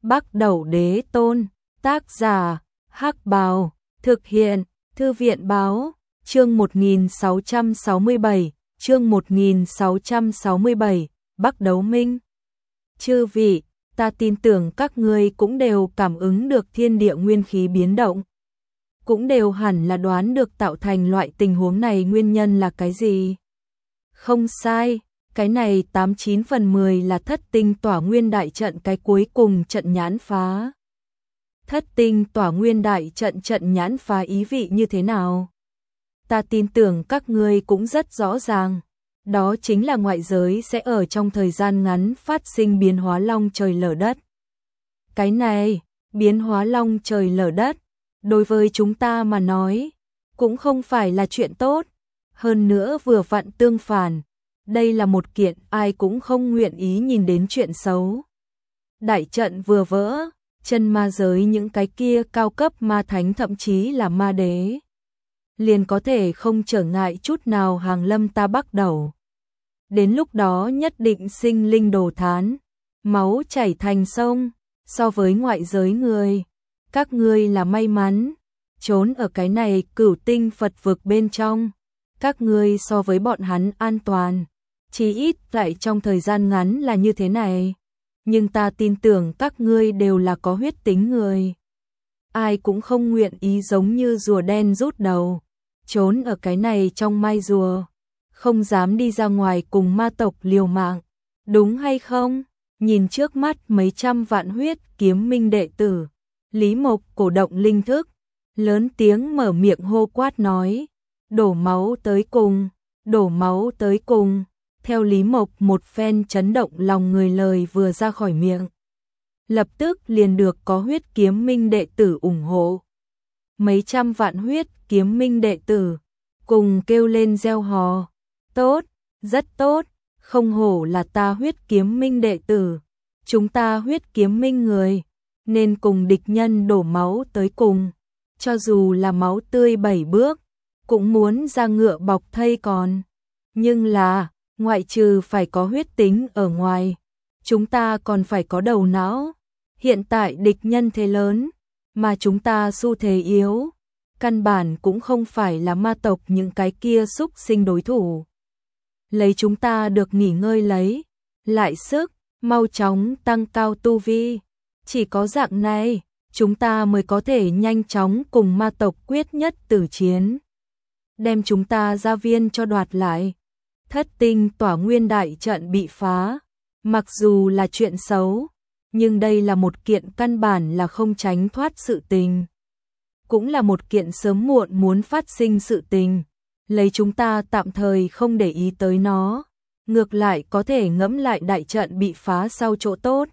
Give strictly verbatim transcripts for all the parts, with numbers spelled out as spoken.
Bắc Đẩu Đế Tôn, tác giả, Hắc Bào, thực hiện, Thư viện Báo, chương một nghìn sáu trăm sáu mươi bảy, chương một nghìn sáu trăm sáu mươi bảy, Bắc Đấu Minh. Chư vị, ta tin tưởng các ngươi cũng đều cảm ứng được thiên địa nguyên khí biến động. Cũng đều hẳn là đoán được tạo thành loại tình huống này nguyên nhân là cái gì. Không sai, cái này tám chín phần mười là thất tinh tỏa nguyên đại trận cái cuối cùng trận nhãn phá. Thất tinh tỏa nguyên đại trận trận nhãn phá ý vị như thế nào? Ta tin tưởng các ngươi cũng rất rõ ràng. Đó chính là ngoại giới sẽ ở trong thời gian ngắn phát sinh biến hóa long trời lở đất. Cái này, biến hóa long trời lở đất, đối với chúng ta mà nói, cũng không phải là chuyện tốt. Hơn nữa vừa vặn tương phản, đây là một kiện ai cũng không nguyện ý nhìn đến chuyện xấu. Đại trận vừa vỡ, chân ma giới những cái kia cao cấp ma thánh thậm chí là ma đế, liền có thể không trở ngại chút nào hàng lâm ta Bắc Đẩu. Đến lúc đó nhất định sinh linh đồ thán, máu chảy thành sông. So với ngoại giới người, các ngươi là may mắn, trốn ở cái này cửu tinh Phật vực bên trong. Các ngươi so với bọn hắn an toàn, chỉ ít tại trong thời gian ngắn là như thế này. Nhưng ta tin tưởng các ngươi đều là có huyết tính người. Ai cũng không nguyện ý giống như rùa đen rút đầu, trốn ở cái này trong mai rùa, không dám đi ra ngoài cùng ma tộc liều mạng. Đúng hay không? Nhìn trước mắt mấy trăm vạn huyết kiếm minh đệ tử, Lý Mộc cổ động linh thức, lớn tiếng mở miệng hô quát nói, đổ máu tới cùng, đổ máu tới cùng. Theo Lý Mộc một phen chấn động lòng người lời vừa ra khỏi miệng, lập tức liền được có huyết kiếm minh đệ tử ủng hộ. Mấy trăm vạn huyết kiếm minh đệ tử cùng kêu lên reo hò, tốt, rất tốt, không hổ là ta huyết kiếm minh đệ tử, chúng ta huyết kiếm minh người, nên cùng địch nhân đổ máu tới cùng, cho dù là máu tươi bảy bước, cũng muốn ra ngựa bọc thây còn. Nhưng là, ngoại trừ phải có huyết tính ở ngoài, chúng ta còn phải có đầu não. Hiện tại địch nhân thế lớn, mà chúng ta xu thế yếu, căn bản cũng không phải là ma tộc những cái kia xúc sinh đối thủ. Lấy chúng ta được nghỉ ngơi lấy lại sức, mau chóng tăng cao tu vi. Chỉ có dạng này, chúng ta mới có thể nhanh chóng cùng ma tộc quyết nhất tử chiến, đem chúng ta gia viên cho đoạt lại. Thất tinh tỏa nguyên đại trận bị phá, mặc dù là chuyện xấu, nhưng đây là một kiện căn bản là không tránh thoát sự tình. Cũng là một kiện sớm muộn muốn phát sinh sự tình. Lấy chúng ta tạm thời không để ý tới nó, ngược lại có thể ngẫm lại đại trận bị phá sau chỗ tốt.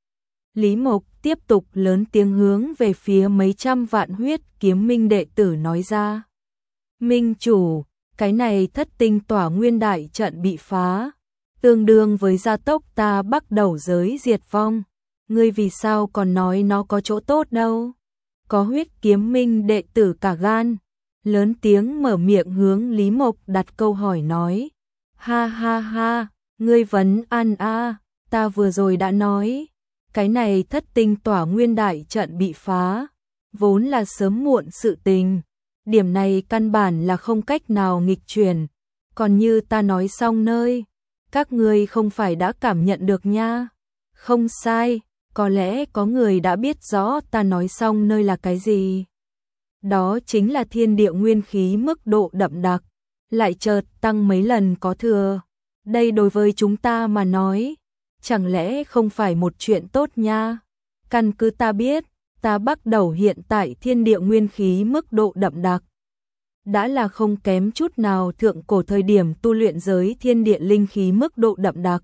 Lý Mộc tiếp tục lớn tiếng hướng về phía mấy trăm vạn huyết kiếm minh đệ tử nói ra. Minh chủ, cái này thất tinh tỏa nguyên đại trận bị phá, tương đương với gia tốc ta Bắc Đẩu giới diệt vong. Ngươi vì sao còn nói nó có chỗ tốt đâu? Có huyết kiếm minh đệ tử cả gan, lớn tiếng mở miệng hướng Lý Mộc đặt câu hỏi nói. Ha ha ha, ngươi vấn an a, ta vừa rồi đã nói, cái này thất tinh tỏa nguyên đại trận bị phá, vốn là sớm muộn sự tình. Điểm này căn bản là không cách nào nghịch chuyển. Còn như ta nói xong nơi, các ngươi không phải đã cảm nhận được nha. Không sai, có lẽ có người đã biết rõ ta nói xong nơi là cái gì. Đó chính là thiên địa nguyên khí mức độ đậm đặc, lại chợt tăng mấy lần có thừa. Đây đối với chúng ta mà nói, chẳng lẽ không phải một chuyện tốt nha. Căn cứ ta biết, ta Bắc Đẩu hiện tại thiên địa nguyên khí mức độ đậm đặc, đã là không kém chút nào thượng cổ thời điểm tu luyện giới thiên địa linh khí mức độ đậm đặc.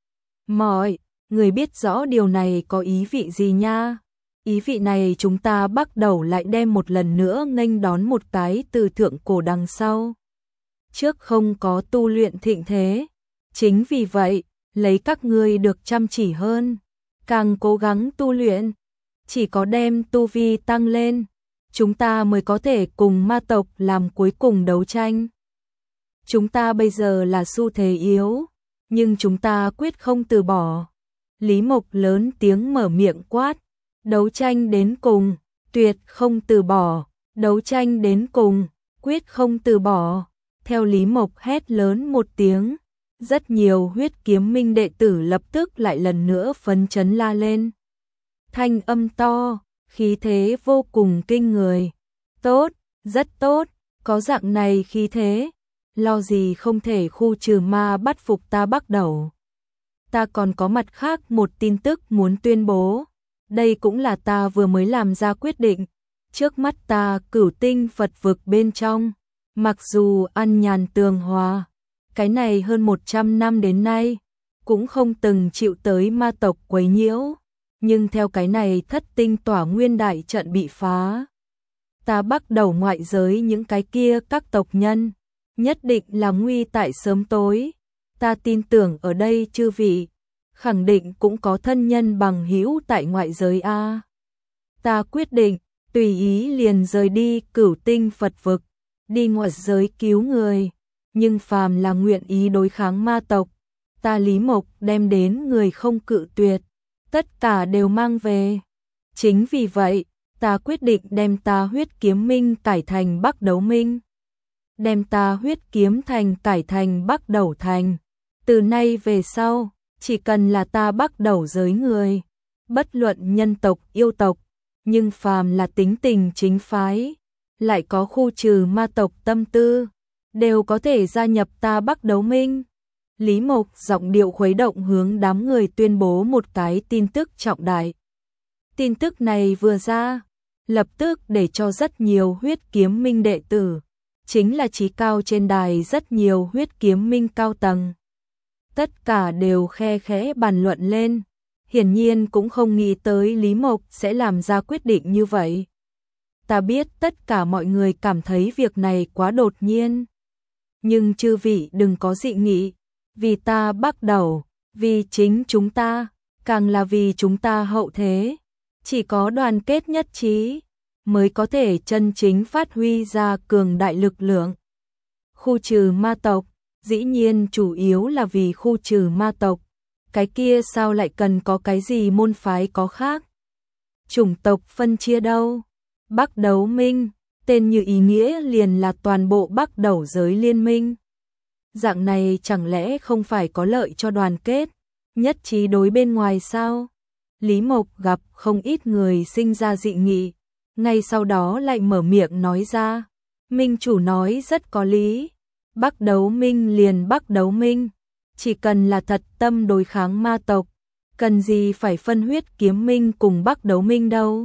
Mọi người biết rõ điều này có ý vị gì nha. Ý vị này chúng ta Bắc Đẩu lại đem một lần nữa nghênh đón một cái từ thượng cổ đằng sau. Trước không có tu luyện thịnh thế. Chính vì vậy, lấy các ngươi được chăm chỉ hơn, càng cố gắng tu luyện, chỉ có đem tu vi tăng lên, chúng ta mới có thể cùng ma tộc làm cuối cùng đấu tranh. Chúng ta bây giờ là xu thế yếu, nhưng chúng ta quyết không từ bỏ. Lý Mộc lớn tiếng mở miệng quát, đấu tranh đến cùng, tuyệt không từ bỏ, đấu tranh đến cùng, quyết không từ bỏ. Theo Lý Mộc hét lớn một tiếng, rất nhiều Huyết Kiếm Minh đệ tử lập tức lại lần nữa phấn chấn la lên. Thanh âm to, khí thế vô cùng kinh người. Tốt, rất tốt, có dạng này khí thế, lo gì không thể khu trừ ma bắt phục ta Bắc Đầu. Ta còn có mặt khác một tin tức muốn tuyên bố, đây cũng là ta vừa mới làm ra quyết định. Trước mắt ta Cửu Tinh Phật vực bên trong, mặc dù ăn nhàn tường hòa, cái này hơn một trăm năm đến nay, cũng không từng chịu tới ma tộc quấy nhiễu, nhưng theo cái này thất tinh tỏa nguyên đại trận bị phá, ta Bắc Đầu ngoại giới những cái kia các tộc nhân, nhất định là nguy tại sớm tối. Ta tin tưởng ở đây chư vị, khẳng định cũng có thân nhân bằng hữu tại ngoại giới a. Ta quyết định, tùy ý liền rời đi Cửu Tinh Phật vực, đi ngoại giới cứu người, nhưng phàm là nguyện ý đối kháng ma tộc, ta Lý Mộc đem đến người không cự tuyệt, tất cả đều mang về. Chính vì vậy, ta quyết định đem ta Huyết Kiếm Minh cải thành Bắc Đấu Minh, đem ta Huyết Kiếm Thành cải thành Bắc Đầu Thành. Từ nay về sau, chỉ cần là ta Bắc Đầu giới người, bất luận nhân tộc yêu tộc, nhưng phàm là tính tình chính phái, lại có khu trừ ma tộc tâm tư, đều có thể gia nhập ta Bắc Đấu Minh. Lý Mộc giọng điệu khuấy động hướng đám người tuyên bố một cái tin tức trọng đại. Tin tức này vừa ra, lập tức để cho rất nhiều Huyết Kiếm Minh đệ tử, chính là trí cao trên đài rất nhiều Huyết Kiếm Minh cao tầng, tất cả đều khe khẽ bàn luận lên, hiển nhiên cũng không nghĩ tới Lý Mộc sẽ làm ra quyết định như vậy. Ta biết tất cả mọi người cảm thấy việc này quá đột nhiên, nhưng chư vị đừng có dị nghị, vì ta Bắc Đầu, vì chính chúng ta, càng là vì chúng ta hậu thế, chỉ có đoàn kết nhất trí mới có thể chân chính phát huy ra cường đại lực lượng. Khu trừ ma tộc, dĩ nhiên chủ yếu là vì khu trừ ma tộc, cái kia sao lại cần có cái gì môn phái có khác chủng tộc phân chia đâu. Bắc Đấu Minh, tên như ý nghĩa liền là toàn bộ Bắc Đầu giới liên minh. Dạng này chẳng lẽ không phải có lợi cho đoàn kết, nhất trí đối bên ngoài sao? Lý Mộc gặp không ít người sinh ra dị nghị, ngay sau đó lại mở miệng nói ra, Minh chủ nói rất có lý, Bắc Đấu Minh liền Bắc Đấu Minh, chỉ cần là thật tâm đối kháng ma tộc, cần gì phải phân Huyết Kiếm Minh cùng Bắc Đấu Minh đâu.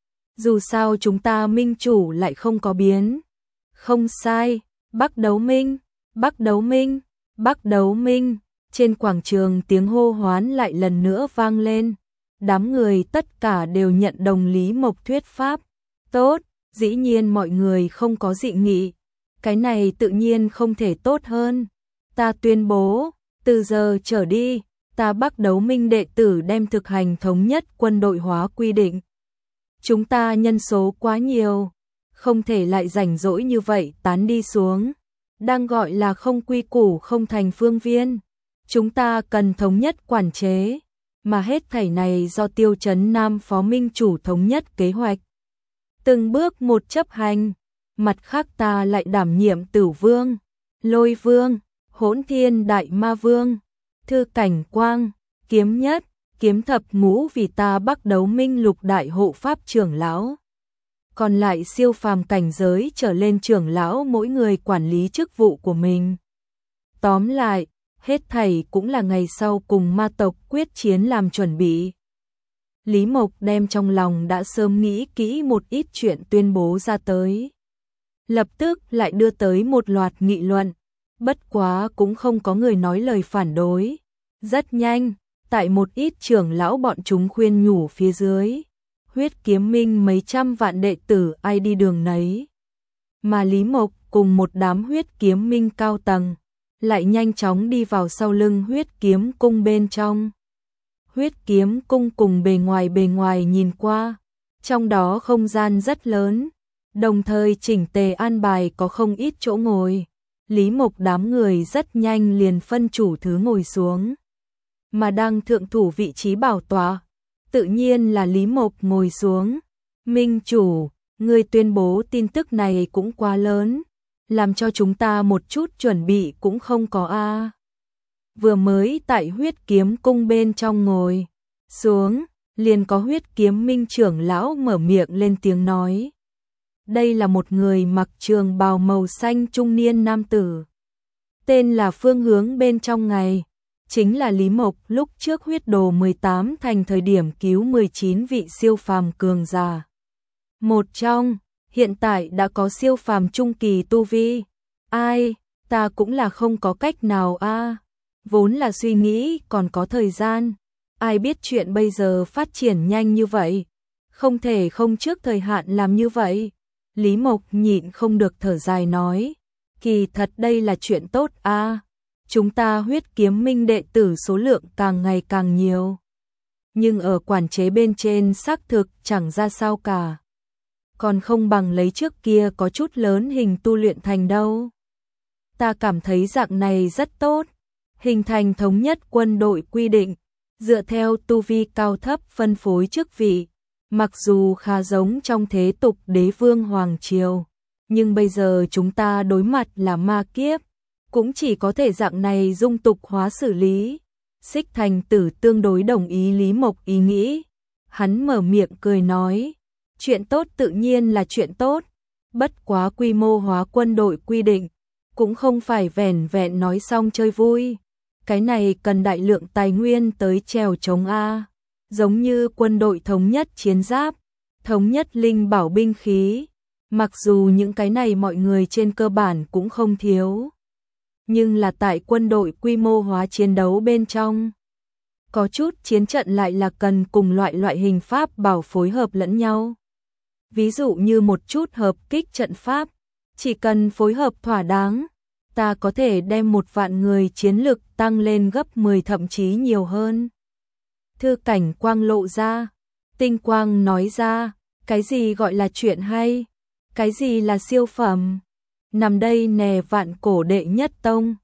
Dù sao chúng ta Minh chủ lại không có biến. Không sai, Bắc Đấu Minh, Bắc Đấu Minh, Bắc Đấu Minh. Trên quảng trường tiếng hô hoán lại lần nữa vang lên. Đám người tất cả đều nhận đồng Lý Mộc thuyết pháp. Tốt, dĩ nhiên mọi người không có dị nghị. Cái này tự nhiên không thể tốt hơn. Ta tuyên bố, từ giờ trở đi, ta Bắc Đấu Minh đệ tử đem thực hành thống nhất quân đội hóa quy định. Chúng ta nhân số quá nhiều, không thể lại rảnh rỗi như vậy tán đi xuống. Đang gọi là không quy củ không thành phương viên. Chúng ta cần thống nhất quản chế, mà hết thảy này do Tiêu Chấn Nam Phó Minh chủ thống nhất kế hoạch. Từng bước một chấp hành, mặt khác ta lại đảm nhiệm Tử Vương, Lôi Vương, Hỗn Thiên Đại Ma Vương, Thư Cảnh Quang, Kiếm Nhất, Kiếm Thập Ngũ vì ta Bắc Đấu Minh lục đại hộ pháp trưởng lão. Còn lại siêu phàm cảnh giới trở lên trưởng lão mỗi người quản lý chức vụ của mình. Tóm lại, hết thảy cũng là ngày sau cùng ma tộc quyết chiến làm chuẩn bị. Lý Mộc đem trong lòng đã sớm nghĩ kỹ một ít chuyện tuyên bố ra tới. Lập tức lại đưa tới một loạt nghị luận, bất quá cũng không có người nói lời phản đối. Rất nhanh, tại một ít trưởng lão bọn chúng khuyên nhủ phía dưới, Huyết Kiếm Minh mấy trăm vạn đệ tử ai đi đường nấy. Mà Lý Mộc cùng một đám Huyết Kiếm Minh cao tầng, lại nhanh chóng đi vào sau lưng Huyết Kiếm Cung bên trong. Huyết Kiếm Cung cùng bề ngoài bề ngoài nhìn qua, trong đó không gian rất lớn, đồng thời chỉnh tề an bài có không ít chỗ ngồi. Lý Mộc đám người rất nhanh liền phân chủ thứ ngồi xuống. Mà đang thượng thủ vị trí bảo tọa, tự nhiên là Lý Mộc ngồi xuống. Minh chủ, người tuyên bố tin tức này cũng quá lớn, làm cho chúng ta một chút chuẩn bị cũng không có a. Vừa mới tại Huyết Kiếm Cung bên trong ngồi xuống, liền có Huyết Kiếm Minh trưởng lão mở miệng lên tiếng nói. Đây là một người mặc trường bào màu xanh trung niên nam tử. Tên là Phương Hướng bên trong ngày, chính là Lý Mộc lúc trước huyết đồ mười tám thành thời điểm cứu mười chín vị siêu phàm cường giả. Một trong, hiện tại đã có siêu phàm trung kỳ tu vi. Ai, ta cũng là không có cách nào a. Vốn là suy nghĩ còn có thời gian. Ai biết chuyện bây giờ phát triển nhanh như vậy. Không thể không trước thời hạn làm như vậy. Lý Mộc nhịn không được thở dài nói. Kỳ thật đây là chuyện tốt a. Chúng ta Huyết Kiếm Minh đệ tử số lượng càng ngày càng nhiều. Nhưng ở quản chế bên trên xác thực chẳng ra sao cả. Còn không bằng lấy trước kia có chút lớn hình tu luyện thành đâu. Ta cảm thấy dạng này rất tốt. Hình thành thống nhất quân đội quy định, dựa theo tu vi cao thấp phân phối chức vị. Mặc dù khá giống trong thế tục đế vương hoàng triều, nhưng bây giờ chúng ta đối mặt là ma kiếp, cũng chỉ có thể dạng này dung tục hóa xử lý. Xích Thành Tử tương đối đồng ý Lý Mộc ý nghĩ. Hắn mở miệng cười nói, chuyện tốt tự nhiên là chuyện tốt, bất quá quy mô hóa quân đội quy định, cũng không phải vẻn vẹn nói xong chơi vui. Cái này cần đại lượng tài nguyên tới trèo chống a, giống như quân đội thống nhất chiến giáp, thống nhất linh bảo binh khí. Mặc dù những cái này mọi người trên cơ bản cũng không thiếu, nhưng là tại quân đội quy mô hóa chiến đấu bên trong, có chút chiến trận lại là cần cùng loại loại hình pháp bảo phối hợp lẫn nhau. Ví dụ như một chút hợp kích trận pháp, chỉ cần phối hợp thỏa đáng, ta có thể đem một vạn người chiến lực tăng lên gấp mười thậm chí nhiều hơn. Thư Cảnh Quang lộ ra, tinh quang nói ra, cái gì gọi là chuyện hay, cái gì là siêu phẩm. Nằm đây nè, vạn cổ đệ nhất tông,